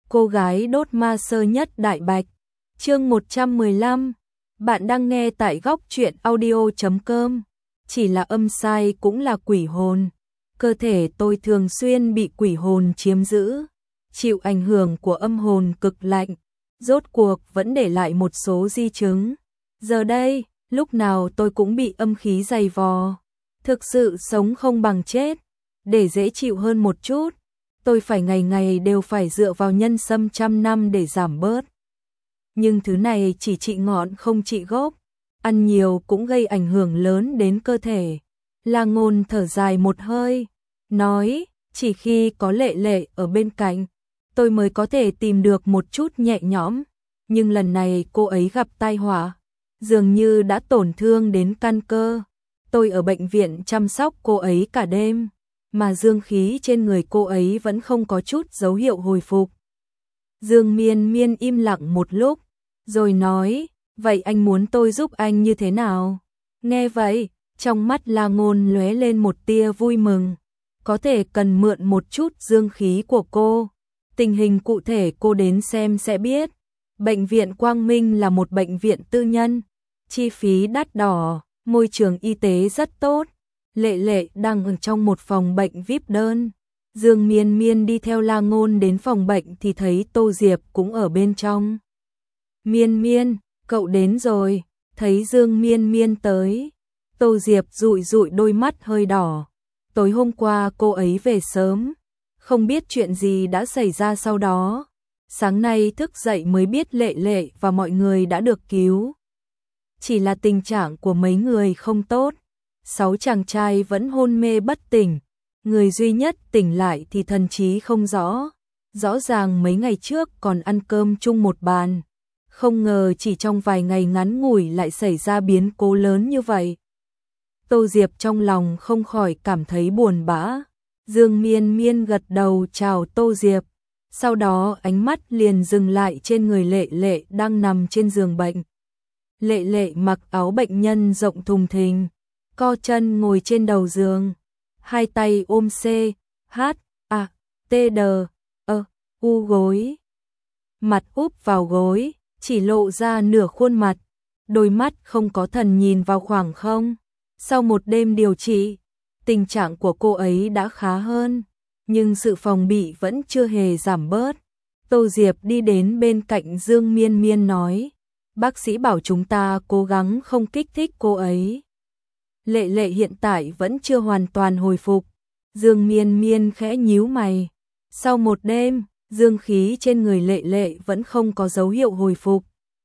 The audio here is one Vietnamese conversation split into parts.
cô gái đốt ma sơ nhất đại bạch. Chương 115. Bạn đang nghe tại góc truyện audio.com. Chỉ là âm sai cũng là quỷ hồn. Cơ thể tôi thường xuyên bị quỷ hồn chiếm giữ, chịu ảnh hưởng của âm hồn cực lạnh, rốt cuộc vẫn để lại một số di chứng. Giờ đây, lúc nào tôi cũng bị âm khí dày vò. Thực sự sống không bằng chết. Để dễ chịu hơn một chút, tôi phải ngày ngày đều phải dựa vào nhân sâm trăm năm để giảm bớt. Nhưng thứ này chỉ trị ngọn không trị gốc, ăn nhiều cũng gây ảnh hưởng lớn đến cơ thể. La Ngôn thở dài một hơi, nói, chỉ khi có Lệ Lệ ở bên cạnh, tôi mới có thể tìm được một chút nhẹ nhõm. Nhưng lần này cô ấy gặp tai họa, dường như đã tổn thương đến căn cơ. Tôi ở bệnh viện chăm sóc cô ấy cả đêm, mà dương khí trên người cô ấy vẫn không có chút dấu hiệu hồi phục. Dương Miên Miên im lặng một lúc, rồi nói, vậy anh muốn tôi giúp anh như thế nào? Nghe vậy, trong mắt La Ngôn lóe lên một tia vui mừng. Có thể cần mượn một chút dương khí của cô. Tình hình cụ thể cô đến xem sẽ biết. Bệnh viện Quang Minh là một bệnh viện tư nhân, chi phí đắt đỏ, môi trường y tế rất tốt. Lệ Lệ đang ở trong một phòng bệnh VIP đơn. Dương Miên Miên đi theo La Ngôn đến phòng bệnh thì thấy Tô Diệp cũng ở bên trong. Miên Miên, cậu đến rồi. Thấy Dương Miên Miên tới, Tô Diệp dụi dụi đôi mắt hơi đỏ. Tối hôm qua cô ấy về sớm, không biết chuyện gì đã xảy ra sau đó. Sáng nay thức dậy mới biết Lệ Lệ và mọi người đã được cứu. Chỉ là tình trạng của mấy người không tốt. 6 chàng trai vẫn hôn mê bất tỉnh. Người duy nhất tỉnh lại thì thần trí không rõ. Rõ ràng mấy ngày trước còn ăn cơm chung một bàn. Không ngờ chỉ trong vài ngày ngắn ngủi lại xảy ra biến cố lớn như vậy. Tô Diệp trong lòng không khỏi cảm thấy buồn bã. Dương Miên Miên gật đầu chào Tô Diệp. Sau đó ánh mắt liền dừng lại trên người Lệ Lệ đang nằm trên giường bệnh. Lệ Lệ mặc áo bệnh nhân rộng thùng thình, co chân ngồi trên đầu giường, hai tay ôm C, H, A, T, D, E, U gối. Mặt úp vào gối, chỉ lộ ra nửa khuôn mặt, đôi mắt không có thần nhìn vào khoảng không. Sau một đêm điều trị, tình trạng của cô ấy đã khá hơn, nhưng sự phòng bị vẫn chưa hề giảm bớt. Tô Diệp đi đến bên cạnh Dương Miên Miên nói, bác sĩ bảo chúng ta cố gắng không kích thích cô ấy. Lệ Lệ hiện tại vẫn chưa hoàn toàn hồi phục. Dương Miên Miên khẽ nhíu mày. Sau một đêm, dương khí trên người Lệ Lệ vẫn không có dấu hiệu hồi phục.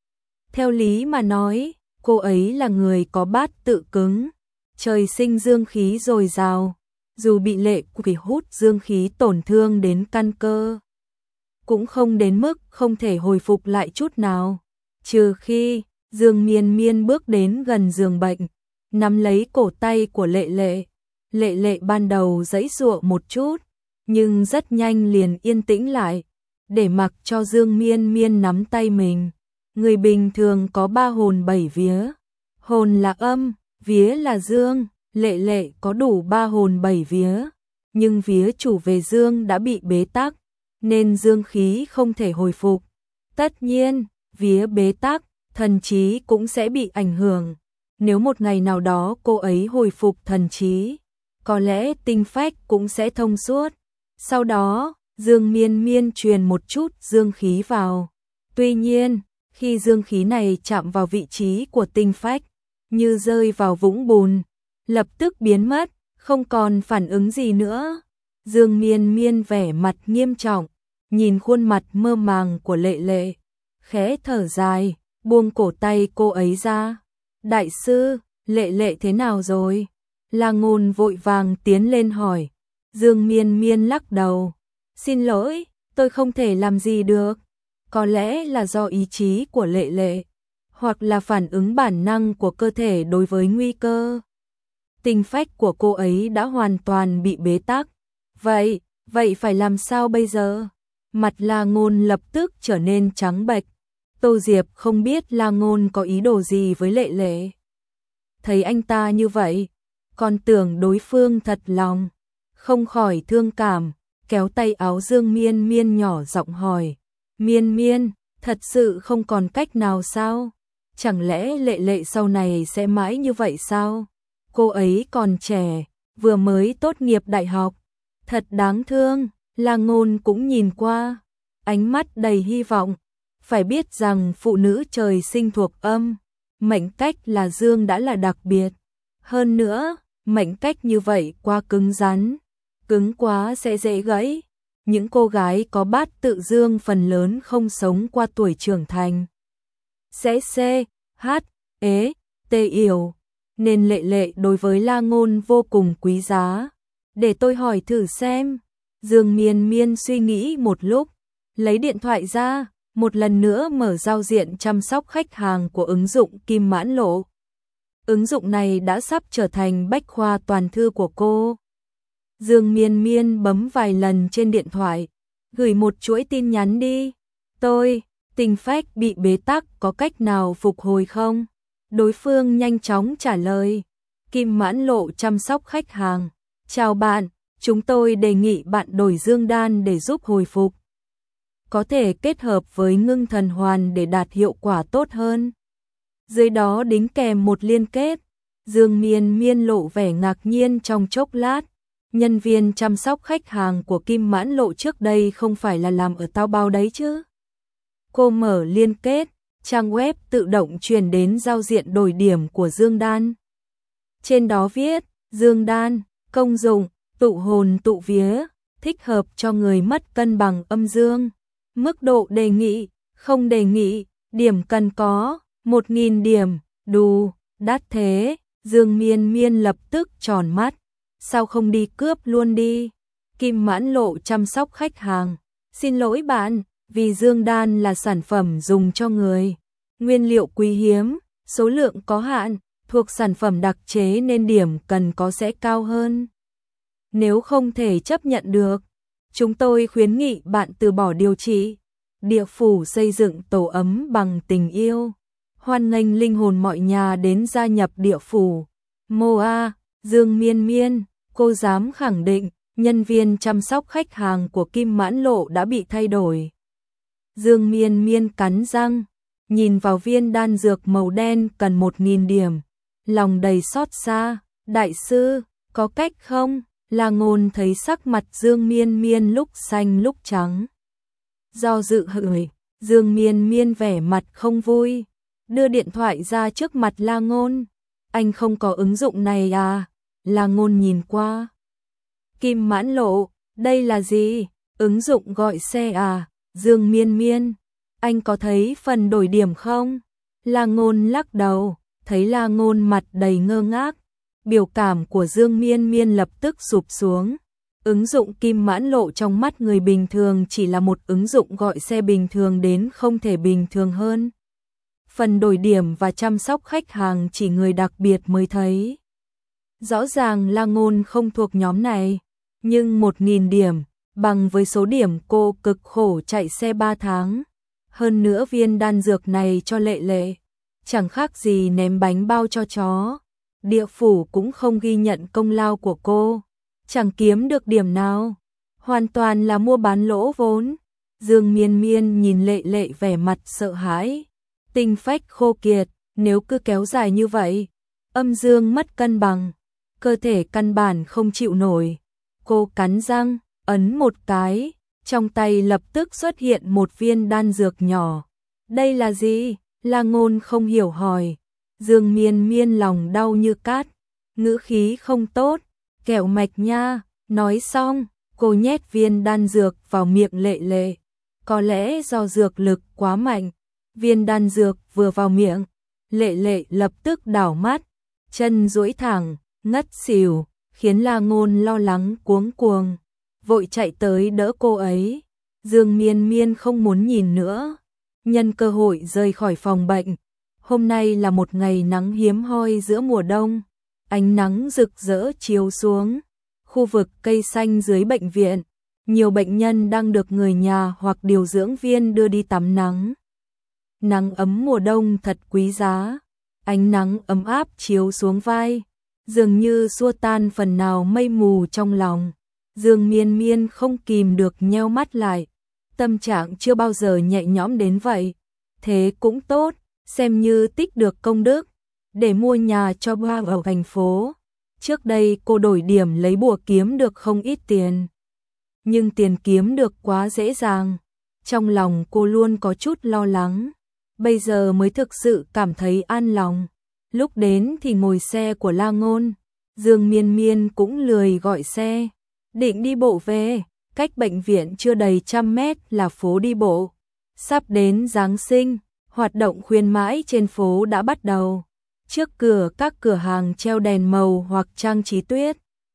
Theo lý mà nói, cô ấy là người có bát tự cứng, trời sinh dương khí dồi dào, dù bị lệ quỷ hút dương khí tổn thương đến căn cơ, cũng không đến mức không thể hồi phục lại chút nào. Trừ khi, Dương Miên Miên bước đến gần giường bệnh, nắm lấy cổ tay của Lệ Lệ. Lệ Lệ ban đầu giãy giụa một chút, nhưng rất nhanh liền yên tĩnh lại, để mặc cho Dương Miên Miên nắm tay mình. Người bình thường có 3 hồn 7 vía. Hồn là âm, vía là dương. Lệ Lệ có đủ 3 hồn 7 vía, nhưng vía chủ về dương đã bị bế tắc, nên dương khí không thể hồi phục. Tất nhiên, vía bế tắc, thần trí cũng sẽ bị ảnh hưởng. Nếu một ngày nào đó cô ấy hồi phục thần trí, có lẽ tinh phách cũng sẽ thông suốt. Sau đó, Dương Miên Miên truyền một chút dương khí vào. Tuy nhiên, khi dương khí này chạm vào vị trí của tinh phách, như rơi vào vũng bùn, lập tức biến mất, không còn phản ứng gì nữa. Dương Miên Miên vẻ mặt nghiêm trọng, nhìn khuôn mặt mơ màng của Lệ Lệ, khẽ thở dài, buông cổ tay cô ấy ra. Đại sư, Lệ Lệ thế nào rồi? La Ngôn vội vàng tiến lên hỏi. Dương Miên Miên lắc đầu. Xin lỗi, tôi không thể làm gì được. Có lẽ là do ý chí của Lệ Lệ, hoặc là phản ứng bản năng của cơ thể đối với nguy cơ. Tinh phách của cô ấy đã hoàn toàn bị bế tắc. Vậy phải làm sao bây giờ? Mặt La Ngôn lập tức trở nên trắng bệch. Tô Diệp không biết La Ngôn có ý đồ gì với Lệ Lệ. Thấy anh ta như vậy, còn tưởng đối phương thật lòng, không khỏi thương cảm, kéo tay áo Dương Miên Miên nhỏ giọng hỏi, Miên Miên, thật sự không còn cách nào sao? Chẳng lẽ Lệ Lệ sau này sẽ mãi như vậy sao? Cô ấy còn trẻ, vừa mới tốt nghiệp đại học. Thật đáng thương, La Ngôn cũng nhìn qua, ánh mắt đầy hy vọng. Phải biết rằng phụ nữ trời sinh thuộc âm, mệnh cách là dương đã là đặc biệt. Hơn nữa, mệnh cách như vậy quá cứng rắn, cứng quá sẽ dễ gãy. Những cô gái có bát tự dương phần lớn không sống qua tuổi trưởng thành. Sẽ yểu, nên Lệ Lệ đối với La Ngôn vô cùng quý giá. Để tôi hỏi thử xem. Dương Miên Miên suy nghĩ một lúc, lấy điện thoại ra, một lần nữa mở giao diện chăm sóc khách hàng của ứng dụng Kim Mãn Lộ. Ứng dụng này đã sắp trở thành bách khoa toàn thư của cô. Dương Miên Miên bấm vài lần trên điện thoại, gửi một chuỗi tin nhắn đi. Tôi, Tình Phách bị bế tắc, có cách nào phục hồi không? Đối phương nhanh chóng trả lời. Kim Mãn Lộ chăm sóc khách hàng. Chào bạn, chúng tôi đề nghị bạn đổi dương đan để giúp hồi phục. Có thể kết hợp với ngưng thần hoàn để đạt hiệu quả tốt hơn. Dưới đó đính kèm một liên kết. Dương Miên Miên lộ vẻ ngạc nhiên trong chốc lát. Nhân viên chăm sóc khách hàng của Kim Mãn Lộ trước đây không phải là làm ở Taobao đấy chứ? Cô mở liên kết, trang web tự động truyền đến giao diện đổi điểm của Dương Đan. Trên đó viết, Dương Đan, công dụng, tụ hồn tụ vía, thích hợp cho người mất cân bằng âm dương. Mức độ đề nghị, không đề nghị, điểm cần có, 1000 điểm, đù, đắt thế. Dương Miên Miên lập tức tròn mắt. Sao không đi cướp luôn đi? Kim Mãn Lộ chăm sóc khách hàng. Xin lỗi bạn, vì Dương Đan là sản phẩm dùng cho người. Nguyên liệu quý hiếm, số lượng có hạn, thuộc sản phẩm đặc chế nên điểm cần có sẽ cao hơn. Nếu không thể chấp nhận được, chúng tôi khuyến nghị bạn từ bỏ điều trị. Địa phủ xây dựng tổ ấm bằng tình yêu. Hoan nghênh linh hồn mọi nhà đến gia nhập địa phủ. Moa, Dương Miên Miên, cô dám khẳng định, nhân viên chăm sóc khách hàng của Kim Mãn Lộ đã bị thay đổi. Dương Miên Miên cắn răng, nhìn vào viên đan dược màu đen cần 1000 điểm. Lòng đầy xót xa, đại sư, có cách không? La Ngôn thấy sắc mặt Dương Miên Miên lúc xanh lúc trắng. Do dự hửi, Dương Miên Miên vẻ mặt không vui, đưa điện thoại ra trước mặt La Ngôn. Anh không có ứng dụng này à? La Ngôn nhìn qua. Kim Mãn Lộ, đây là gì? Ứng dụng gọi xe à? Dương Miên Miên, anh có thấy phần đổi điểm không? La Ngôn lắc đầu, thấy La Ngôn mặt đầy ngơ ngác. Biểu cảm của Dương Miên Miên lập tức sụp xuống. Ứng dụng Kim Mãn Lộ trong mắt người bình thường chỉ là một ứng dụng gọi xe bình thường đến không thể bình thường hơn. Phần đổi điểm và chăm sóc khách hàng chỉ người đặc biệt mới thấy. Rõ ràng La Ngôn không thuộc nhóm này, nhưng 1000 điểm, bằng với số điểm cô cực khổ chạy xe 3 tháng. Hơn nữa viên đan dược này cho Lệ Lệ, chẳng khác gì ném bánh bao cho chó. Địa phủ cũng không ghi nhận công lao của cô, chẳng kiếm được điểm nào, hoàn toàn là mua bán lỗ vốn. Dương Miên Miên nhìn Lệ Lệ vẻ mặt sợ hãi. Tinh phách khô kiệt, nếu cứ kéo dài như vậy, âm dương mất cân bằng, cơ thể căn bản không chịu nổi. Cô cắn răng, ấn một cái, trong tay lập tức xuất hiện một viên đan dược nhỏ. Đây là gì? La Ngôn không hiểu hỏi. Dương Miên Miên lòng đau như cát, ngữ khí không tốt, kẹo mạch nha. Nói xong, cô nhét viên đan dược vào miệng Lệ Lệ. Có lẽ do dược lực quá mạnh, viên đan dược vừa vào miệng, Lệ Lệ lập tức đảo mắt, chân duỗi thẳng, ngất xỉu, khiến La Ngôn lo lắng cuống cuồng, vội chạy tới đỡ cô ấy. Dương Miên Miên không muốn nhìn nữa, nhân cơ hội rời khỏi phòng bệnh. Hôm nay là một ngày nắng hiếm hoi giữa mùa đông, ánh nắng rực rỡ chiếu xuống. Khu vực cây xanh dưới bệnh viện, nhiều bệnh nhân đang được người nhà hoặc điều dưỡng viên đưa đi tắm nắng. Nắng ấm mùa đông thật quý giá, ánh nắng ấm áp chiếu xuống vai, dường như xua tan phần nào mây mù trong lòng. Dương Miên Miên không kìm được nheo mắt lại, tâm trạng chưa bao giờ nhẹ nhõm đến vậy. Thế cũng tốt, xem như tích được công đức, để mua nhà cho ba ở thành phố. Trước đây cô đổi điểm lấy bùa kiếm được không ít tiền. Nhưng tiền kiếm được quá dễ dàng. Trong lòng cô luôn có chút lo lắng. Bây giờ mới thực sự cảm thấy an lòng. Lúc đến thì ngồi xe của La Ngôn. Dương Miên Miên cũng lười gọi xe. Định đi bộ về. Cách bệnh viện chưa đầy 100 mét là phố đi bộ. Sắp đến Giáng sinh, hoạt động khuyến mãi trên phố đã bắt đầu. Trước cửa các cửa hàng treo đèn màu hoặc trang trí tuyết.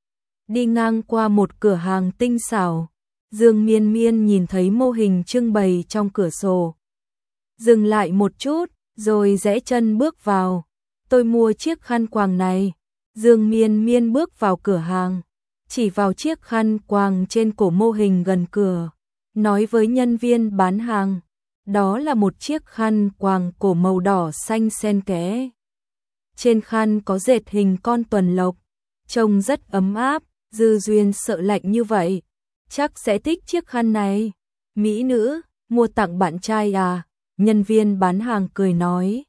Đi ngang qua một cửa hàng tinh xảo, Dương Miên Miên nhìn thấy mô hình trưng bày trong cửa sổ. Dừng lại một chút, rồi rẽ chân bước vào. Tôi mua chiếc khăn quàng này. Dương Miên Miên bước vào cửa hàng, chỉ vào chiếc khăn quàng trên cổ mô hình gần cửa, nói với nhân viên bán hàng. Đó là một chiếc khăn quàng cổ màu đỏ xanh xen kẽ. Trên khăn có dệt hình con tuần lộc, trông rất ấm áp. Dư Duyên sợ lạnh như vậy, chắc sẽ thích chiếc khăn này. Mỹ nữ, mua tặng bạn trai à? Nhân viên bán hàng cười nói.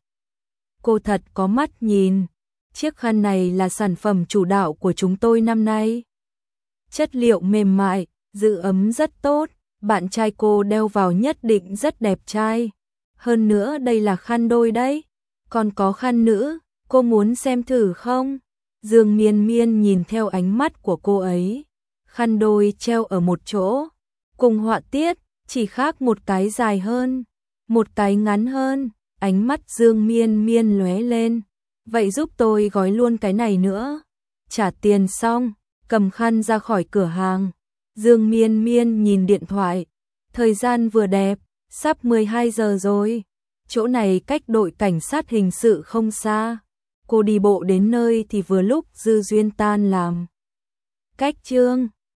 Cô thật có mắt nhìn, chiếc khăn này là sản phẩm chủ đạo của chúng tôi năm nay. Chất liệu mềm mại, giữ ấm rất tốt, bạn trai cô đeo vào nhất định rất đẹp trai. Hơn nữa đây là khăn đôi đấy, còn có khăn nữ, cô muốn xem thử không? Dương Miên Miên nhìn theo ánh mắt của cô ấy. Khăn đôi treo ở một chỗ, cùng họa tiết, chỉ khác một cái dài hơn, một cái ngắn hơn. Ánh mắt Dương Miên Miên lóe lên. Vậy giúp tôi gói luôn cái này nữa. Trả tiền xong, cầm khăn ra khỏi cửa hàng. Dương Miên Miên nhìn điện thoại. Thời gian vừa đẹp, sắp 12 giờ rồi. Chỗ này cách đội cảnh sát hình sự không xa. Cô đi bộ đến nơi thì vừa lúc Dư Duyên tan làm. Cách chương